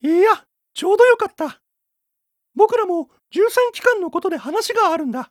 いや、ちょうどよかった。僕らも13期間のことで話があるんだ。